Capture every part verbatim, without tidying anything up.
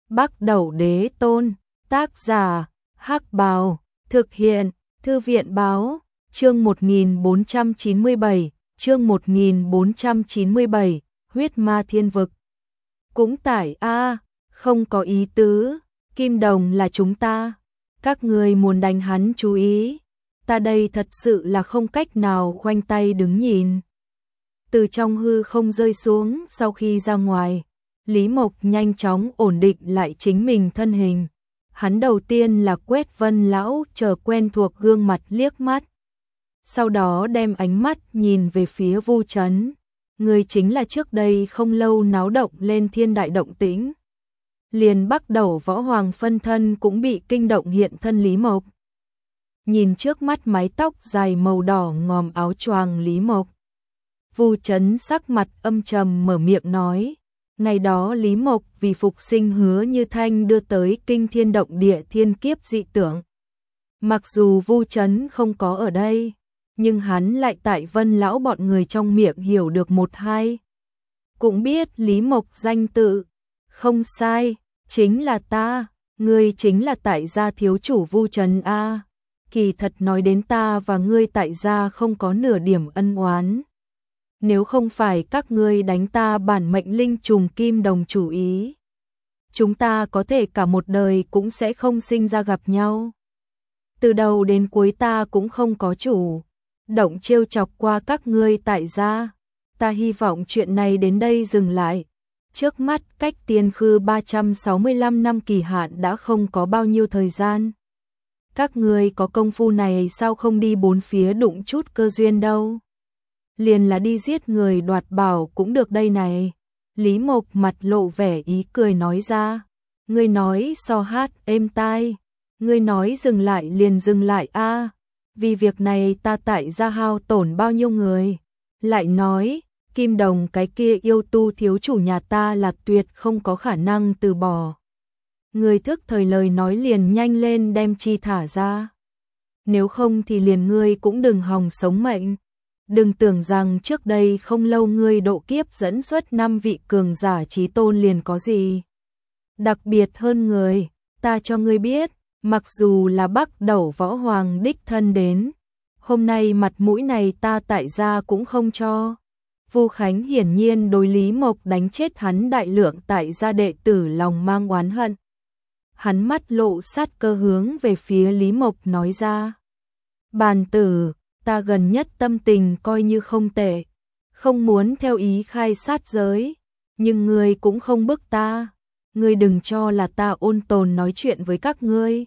Bắc Đẩu Đế Tôn, tác giả, Hắc Bào, thực hiện, Thư viện báo, chương một nghìn bốn trăm chín mươi bảy, chương một nghìn bốn trăm chín mươi bảy, huyết ma thiên vực. Cũng tải a, không có ý tứ, Kim Đồng là chúng ta, các người muốn đánh hắn chú ý, ta đây thật sự là không cách nào khoanh tay đứng nhìn. Từ trong hư không rơi xuống, sau khi ra ngoài, Lý Mộc nhanh chóng ổn định lại chính mình thân hình. Hắn đầu tiên là quét Vân lão chờ quen thuộc gương mặt liếc mắt. Sau đó đem ánh mắt nhìn về phía Vu Chấn. Người chính là trước đây không lâu náo động lên thiên đại động tĩnh. Liền Bắc Đẩu Võ Hoàng phân thân cũng bị kinh động hiện thân Lý Mộc. Nhìn trước mắt mái tóc dài màu đỏ ngòm áo choàng Lý Mộc, Vu Chấn sắc mặt âm trầm mở miệng nói. Ngày đó Lý Mộc vì phục sinh Hứa Như Thanh đưa tới kinh thiên động địa thiên kiếp dị tưởng. Mặc dù Vu Chấn không có ở đây, nhưng hắn lại tại Vân lão bọn người trong miệng hiểu được một hai. Cũng biết Lý Mộc danh tự, không sai, chính là ta, ngươi chính là tại gia thiếu chủ Vu Chấn a. Kỳ thật nói đến ta và ngươi tại gia không có nửa điểm ân oán. Nếu không phải các ngươi đánh ta bản mệnh linh trùng Kim Đồng chủ ý, chúng ta có thể cả một đời cũng sẽ không sinh ra gặp nhau. Từ đầu đến cuối ta cũng không có chủ động trêu chọc qua các ngươi tại gia. Ta hy vọng chuyện này đến đây dừng lại. Trước mắt cách tiên khư ba trăm sáu mươi lăm năm kỳ hạn đã không có bao nhiêu thời gian. Các ngươi có công phu này sao không đi bốn phía đụng chút cơ duyên đâu. Liền là đi giết người đoạt bảo cũng được đây này. Lý Mộc mặt lộ vẻ ý cười nói ra. Ngươi nói so hát êm tai. Ngươi nói dừng lại liền dừng lại a. Vì việc này ta tại gia hao tổn bao nhiêu người. Lại nói, Kim Đồng cái kia yêu tu thiếu chủ nhà ta là tuyệt không có khả năng từ bỏ. Người thức thời lời nói liền nhanh lên đem chi thả ra. Nếu không thì liền ngươi cũng đừng hòng sống mệnh. Đừng tưởng rằng trước đây không lâu ngươi độ kiếp dẫn xuất năm vị cường giả chí tôn liền có gì đặc biệt hơn người. Ta cho ngươi biết, mặc dù là Bắc Đẩu Võ Hoàng đích thân đến, hôm nay mặt mũi này ta tại gia cũng không cho. Vu Khánh hiển nhiên đối Lý Mộc đánh chết hắn đại lượng tại gia đệ tử lòng mang oán hận. Hắn mắt lộ sát cơ hướng về phía Lý Mộc nói ra. Bàn tử, ta gần nhất tâm tình coi như không tệ, không muốn theo ý khai sát giới, nhưng ngươi cũng không bức ta, ngươi đừng cho là ta ôn tồn nói chuyện với các ngươi.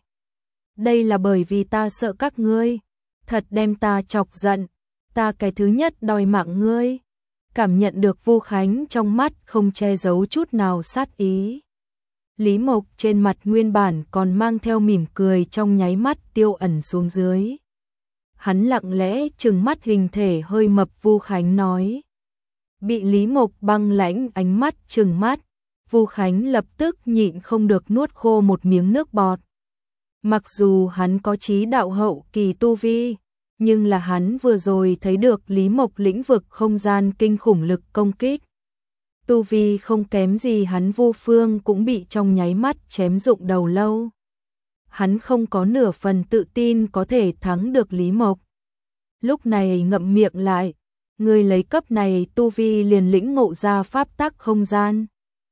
Đây là bởi vì ta sợ các ngươi, thật đem ta chọc giận, ta cái thứ nhất đòi mạng ngươi. Cảm nhận được Vu Khánh trong mắt không che giấu chút nào sát ý. Lý Mộc trên mặt nguyên bản còn mang theo mỉm cười trong nháy mắt tiêu ẩn xuống dưới. Hắn lặng lẽ trừng mắt hình thể hơi mập Vu Khánh nói. Bị Lý Mộc băng lãnh ánh mắt trừng mắt, Vu Khánh lập tức nhịn không được nuốt khô một miếng nước bọt. Mặc dù hắn có chí đạo hậu kỳ tu vi, nhưng là hắn vừa rồi thấy được Lý Mộc lĩnh vực không gian kinh khủng lực công kích. Tu vi không kém gì hắn Vu Phương cũng bị trong nháy mắt chém rụng đầu lâu. Hắn không có nửa phần tự tin có thể thắng được Lý Mộc. Lúc này ngậm miệng lại, người lấy cấp này tu vi liền lĩnh ngộ ra pháp tắc không gian.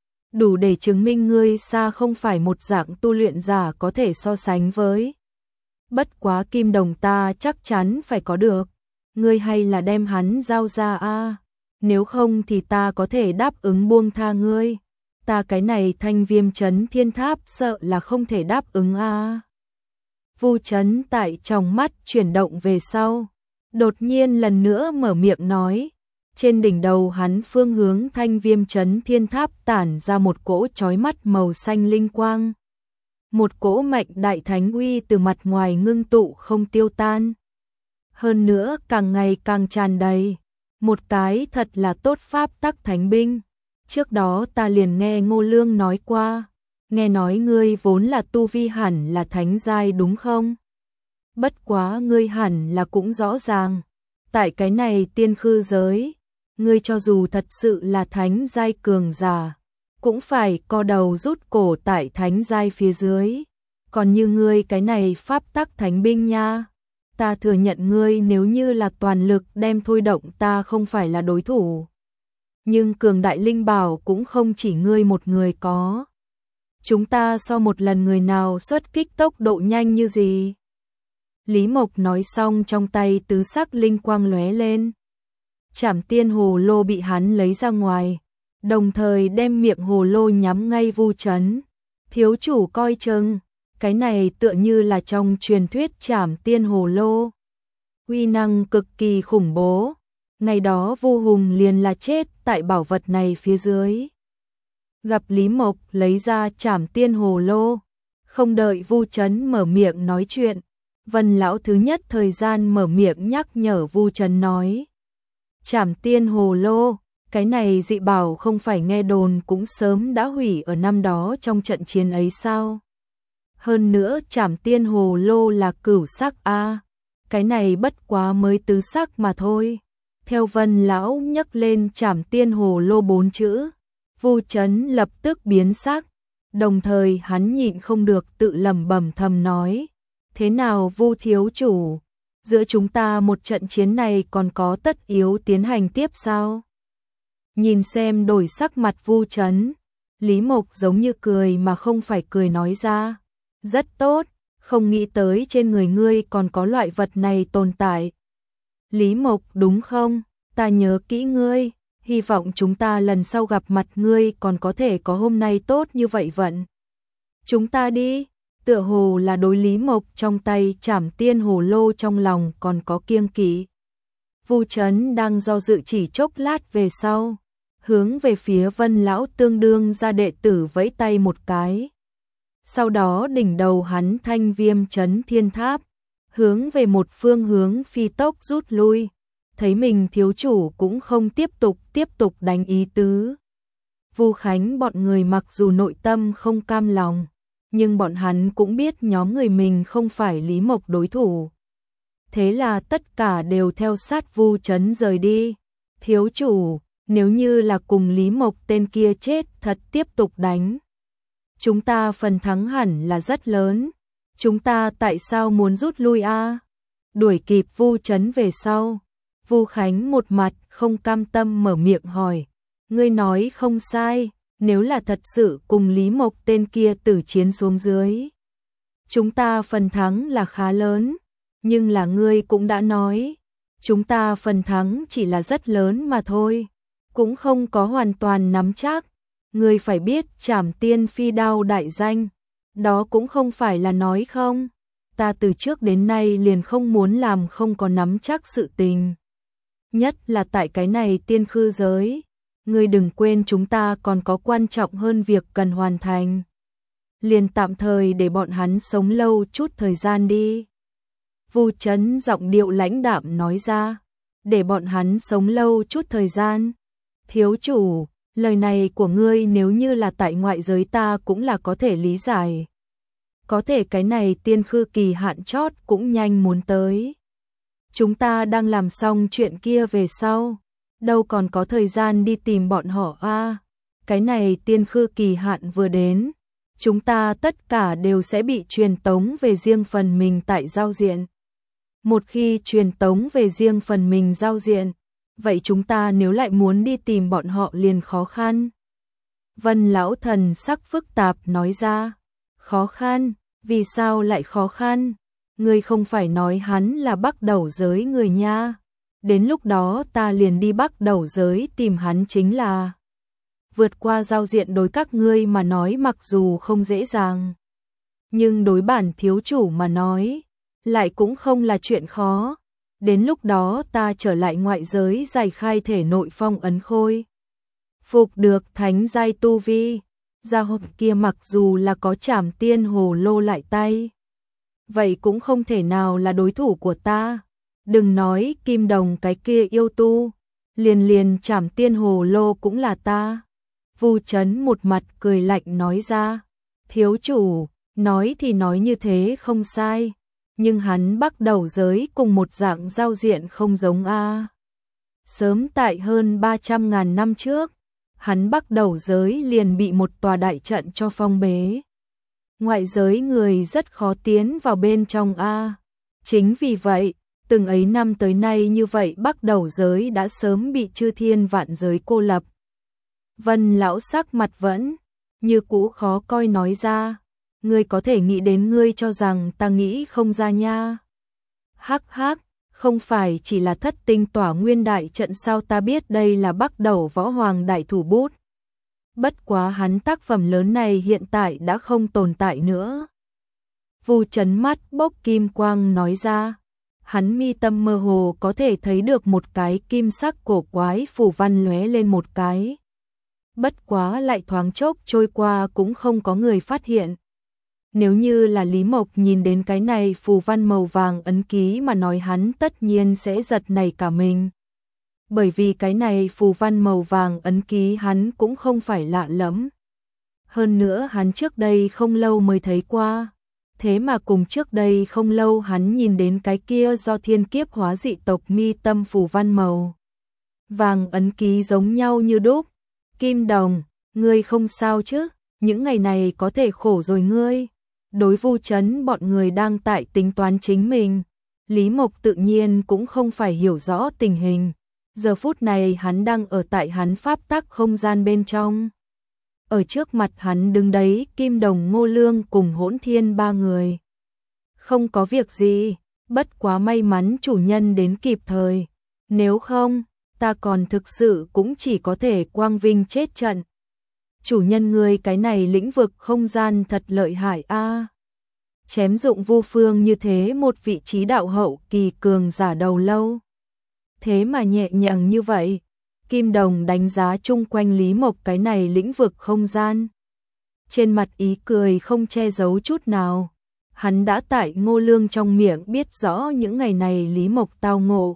Đủ để chứng minh ngươi xa không phải một dạng tu luyện giả có thể so sánh với. Bất quá Kim Đồng ta chắc chắn phải có được. Ngươi hay là đem hắn giao ra a, nếu không thì ta có thể đáp ứng buông tha ngươi. Ta cái này Thanh Viêm Trấn Thiên Tháp sợ là không thể đáp ứng a. Vu Chấn tại trong mắt chuyển động về sau, đột nhiên lần nữa mở miệng nói. Trên đỉnh đầu hắn phương hướng Thanh Viêm Trấn Thiên Tháp tản ra một cỗ chói mắt màu xanh linh quang. Một cỗ mạnh đại thánh uy từ mặt ngoài ngưng tụ không tiêu tan. Hơn nữa càng ngày càng tràn đầy. Một cái thật là tốt pháp tắc thánh binh. Trước đó ta liền nghe Ngô Lương nói qua, nghe nói ngươi vốn là tu vi hẳn là thánh giai đúng không? Bất quá ngươi hẳn là cũng rõ ràng, tại cái này tiên khư giới, ngươi cho dù thật sự là thánh giai cường giả, cũng phải co đầu rút cổ tại thánh giai phía dưới. Còn như ngươi cái này pháp tắc thánh binh nha, ta thừa nhận ngươi nếu như là toàn lực đem thôi động ta không phải là đối thủ. Nhưng cường đại linh bảo cũng không chỉ ngươi một người có. Chúng ta so một lần người nào xuất kích tốc độ nhanh như gì. Lý Mộc nói xong trong tay tứ sắc linh quang lóe lên. Trảm tiên hồ lô bị hắn lấy ra ngoài, đồng thời đem miệng hồ lô nhắm ngay Vu Chấn. Thiếu chủ coi chừng, cái này tựa như là trong truyền thuyết Trảm tiên hồ lô. Uy năng cực kỳ khủng bố, ngày đó Vu Hùng liền là chết tại bảo vật này phía dưới. Gặp Lý Mộc lấy ra Trảm tiên hồ lô, không đợi Vu Chấn mở miệng nói chuyện, Vân lão thứ nhất thời gian mở miệng nhắc nhở Vu Chấn nói. Trảm tiên hồ lô, cái này dị bảo không phải nghe đồn cũng sớm đã hủy ở năm đó trong trận chiến ấy sao? Hơn nữa Trảm tiên hồ lô là cửu sắc a, cái này bất quá mới tứ sắc mà thôi. Theo Vân lão nhấc lên Trảm tiên hồ lô bốn chữ, Vu Chấn lập tức biến sắc, đồng thời hắn nhịn không được tự lẩm bẩm thầm nói: thế nào Vu thiếu chủ, giữa chúng ta một trận chiến này còn có tất yếu tiến hành tiếp sao? Nhìn xem đổi sắc mặt Vu Chấn, Lý Mộc giống như cười mà không phải cười nói ra: rất tốt, không nghĩ tới trên người ngươi còn có loại vật này tồn tại. Lý Mộc đúng không? Ta nhớ kỹ ngươi, hy vọng chúng ta lần sau gặp mặt ngươi còn có thể có hôm nay tốt như vậy vận. Chúng ta đi. Tựa hồ là đối Lý Mộc trong tay Trảm tiên hồ lô trong lòng còn có kiêng kỵ. Vu Chấn đang do dự chỉ chốc lát về sau, hướng về phía Vân lão tương đương ra đệ tử vẫy tay một cái. Sau đó đỉnh đầu hắn thanh viêm chấn thiên tháp, hướng về một phương hướng phi tốc rút lui, thấy mình thiếu chủ cũng không tiếp tục tiếp tục đánh ý tứ. Vu Khánh bọn người mặc dù nội tâm không cam lòng, nhưng bọn hắn cũng biết nhóm người mình không phải Lý Mộc đối thủ. Thế là tất cả đều theo sát Vu Chấn rời đi. Thiếu chủ, nếu như là cùng Lý Mộc tên kia chết thật tiếp tục đánh, chúng ta phần thắng hẳn là rất lớn. Chúng ta tại sao muốn rút lui a? Đuổi kịp Vu Chấn về sau, Vu Khánh một mặt không cam tâm mở miệng hỏi. Ngươi nói không sai, nếu là thật sự cùng Lý Mộc tên kia tử chiến xuống dưới, chúng ta phần thắng là khá lớn, nhưng là ngươi cũng đã nói, chúng ta phần thắng chỉ là rất lớn mà thôi, cũng không có hoàn toàn nắm chắc. Ngươi phải biết Trảm tiên phi đao đại danh, đó cũng không phải là nói không. Ta từ trước đến nay liền không muốn làm không có nắm chắc sự tình, nhất là tại cái này tiên khư giới. Ngươi đừng quên chúng ta còn có quan trọng hơn việc cần hoàn thành. Liền tạm thời để bọn hắn sống lâu chút thời gian đi. Vu Chấn giọng điệu lãnh đạm nói ra. Để bọn hắn sống lâu chút thời gian. Thiếu chủ, lời này của ngươi nếu như là tại ngoại giới ta cũng là có thể lý giải. Có thể cái này tiên khư kỳ hạn chót cũng nhanh muốn tới. Chúng ta đang làm xong chuyện kia về sau, đâu còn có thời gian đi tìm bọn họ a. À, cái này tiên khư kỳ hạn vừa đến, chúng ta tất cả đều sẽ bị truyền tống về riêng phần mình tại giao diện. Một khi truyền tống về riêng phần mình giao diện, vậy chúng ta nếu lại muốn đi tìm bọn họ liền khó khăn. Vân lão thần sắc phức tạp nói ra. Khó khăn? Vì sao lại khó khăn? Ngươi không phải nói hắn là Bắc Đầu giới người nha. Đến lúc đó ta liền đi Bắc Đầu giới tìm hắn chính là. Vượt qua giao diện đối các ngươi mà nói mặc dù không dễ dàng, nhưng đối bản thiếu chủ mà nói, lại cũng không là chuyện khó. Đến lúc đó ta trở lại ngoại giới giải khai thể nội phong ấn khôi. Phục được thánh giai tu vi, gia hộp kia mặc dù là có Trảm tiên hồ lô lại tay, vậy cũng không thể nào là đối thủ của ta. Đừng nói kim đồng cái kia yêu tu, liền liền Trảm tiên hồ lô cũng là ta. Vu Chấn một mặt cười lạnh nói ra. Thiếu chủ, nói thì nói như thế không sai, nhưng hắn Bắc Đầu giới cùng một dạng giao diện không giống a. Sớm tại hơn ba trăm ngàn năm trước, hắn Bắc Đầu giới liền bị một tòa đại trận cho phong bế. Ngoại giới người rất khó tiến vào bên trong a. Chính vì vậy, từng ấy năm tới nay như vậy Bắc Đầu giới đã sớm bị chư thiên vạn giới cô lập. Vân lão sắc mặt vẫn như cũ khó coi nói ra, ngươi có thể nghĩ đến ngươi cho rằng ta nghĩ không ra nha. Hắc hắc, không phải chỉ là thất tinh tỏa nguyên đại trận sao, ta biết đây là Bắc Đầu võ hoàng đại thủ bút. Bất quá hắn tác phẩm lớn này hiện tại đã không tồn tại nữa. Vu Chấn mắt bốc kim quang nói ra, hắn mi tâm mơ hồ có thể thấy được một cái kim sắc cổ quái phù văn lóe lên một cái. Bất quá lại thoáng chốc trôi qua cũng không có người phát hiện. Nếu như là Lý Mộc nhìn đến cái này phù văn màu vàng ấn ký mà nói hắn tất nhiên sẽ giật nảy cả mình. Bởi vì cái này phù văn màu vàng ấn ký hắn cũng không phải lạ lẫm. Hơn nữa hắn trước đây không lâu mới thấy qua. Thế mà cùng trước đây không lâu hắn nhìn đến cái kia do thiên kiếp hóa dị tộc mi tâm phù văn màu vàng ấn ký giống nhau như đúc. Kim Đồng, ngươi không sao chứ? Những ngày này có thể khổ rồi ngươi. Đối Vu Chấn bọn người đang tại tính toán chính mình. Lý Mộc tự nhiên cũng không phải hiểu rõ tình hình. Giờ phút này hắn đang ở tại hắn pháp tắc không gian bên trong. Ở trước mặt hắn đứng đấy Kim Đồng, Ngô Lương cùng Hỗn Thiên ba người. Không có việc gì, bất quá may mắn chủ nhân đến kịp thời. Nếu không, ta còn thực sự cũng chỉ có thể quang vinh chết trận. Chủ nhân người cái này lĩnh vực không gian thật lợi hại a. Chém dụng Vu Phương như thế một vị trí đạo hậu kỳ cường giả đầu lâu. Thế mà nhẹ nhàng như vậy. Kim Đồng đánh giá chung quanh Lý Mộc cái này lĩnh vực không gian. Trên mặt ý cười không che giấu chút nào. Hắn đã tại Ngô Lương trong miệng biết rõ những ngày này Lý Mộc tao ngộ.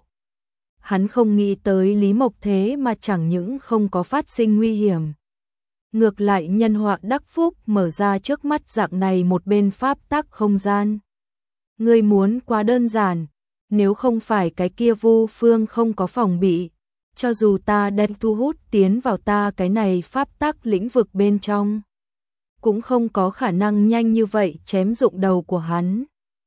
Hắn không nghĩ tới Lý Mộc thế mà chẳng những không có phát sinh nguy hiểm. Ngược lại nhân họa đắc phúc mở ra trước mắt dạng này một bên pháp tắc không gian. Ngươi muốn quá đơn giản, nếu không phải cái kia Vu Phương không có phòng bị, cho dù ta đem thu hút tiến vào ta cái này pháp tắc lĩnh vực bên trong, cũng không có khả năng nhanh như vậy chém dụng đầu của hắn.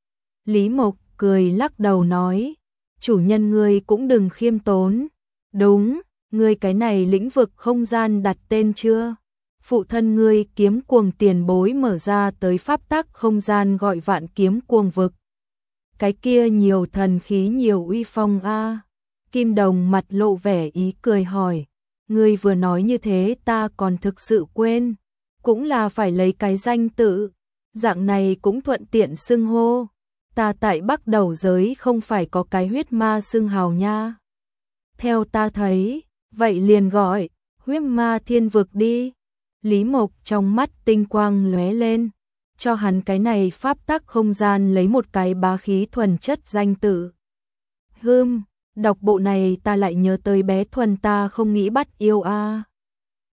Lý Mộc cười lắc đầu nói, chủ nhân ngươi cũng đừng khiêm tốn. Đúng, ngươi cái này lĩnh vực không gian đặt tên chưa? Phụ thân ngươi Kiếm Cuồng tiền bối mở ra tới pháp tắc không gian gọi Vạn Kiếm Cuồng vực. Cái kia nhiều thần khí nhiều uy phong a. Kim Đồng mặt lộ vẻ ý cười hỏi, ngươi vừa nói như thế ta còn thực sự quên, cũng là phải lấy cái danh tự, dạng này cũng thuận tiện xưng hô. Ta tại Bắc Đầu giới không phải có cái huyết ma xưng hào nha. Theo ta thấy, vậy liền gọi huyết ma thiên vực đi. Lý Mộc trong mắt tinh quang lóe lên, cho hắn cái này pháp tắc không gian lấy một cái bá khí thuần chất danh tự. Hừm, đọc bộ này ta lại nhớ tới bé Thuần ta không nghĩ bắt yêu a.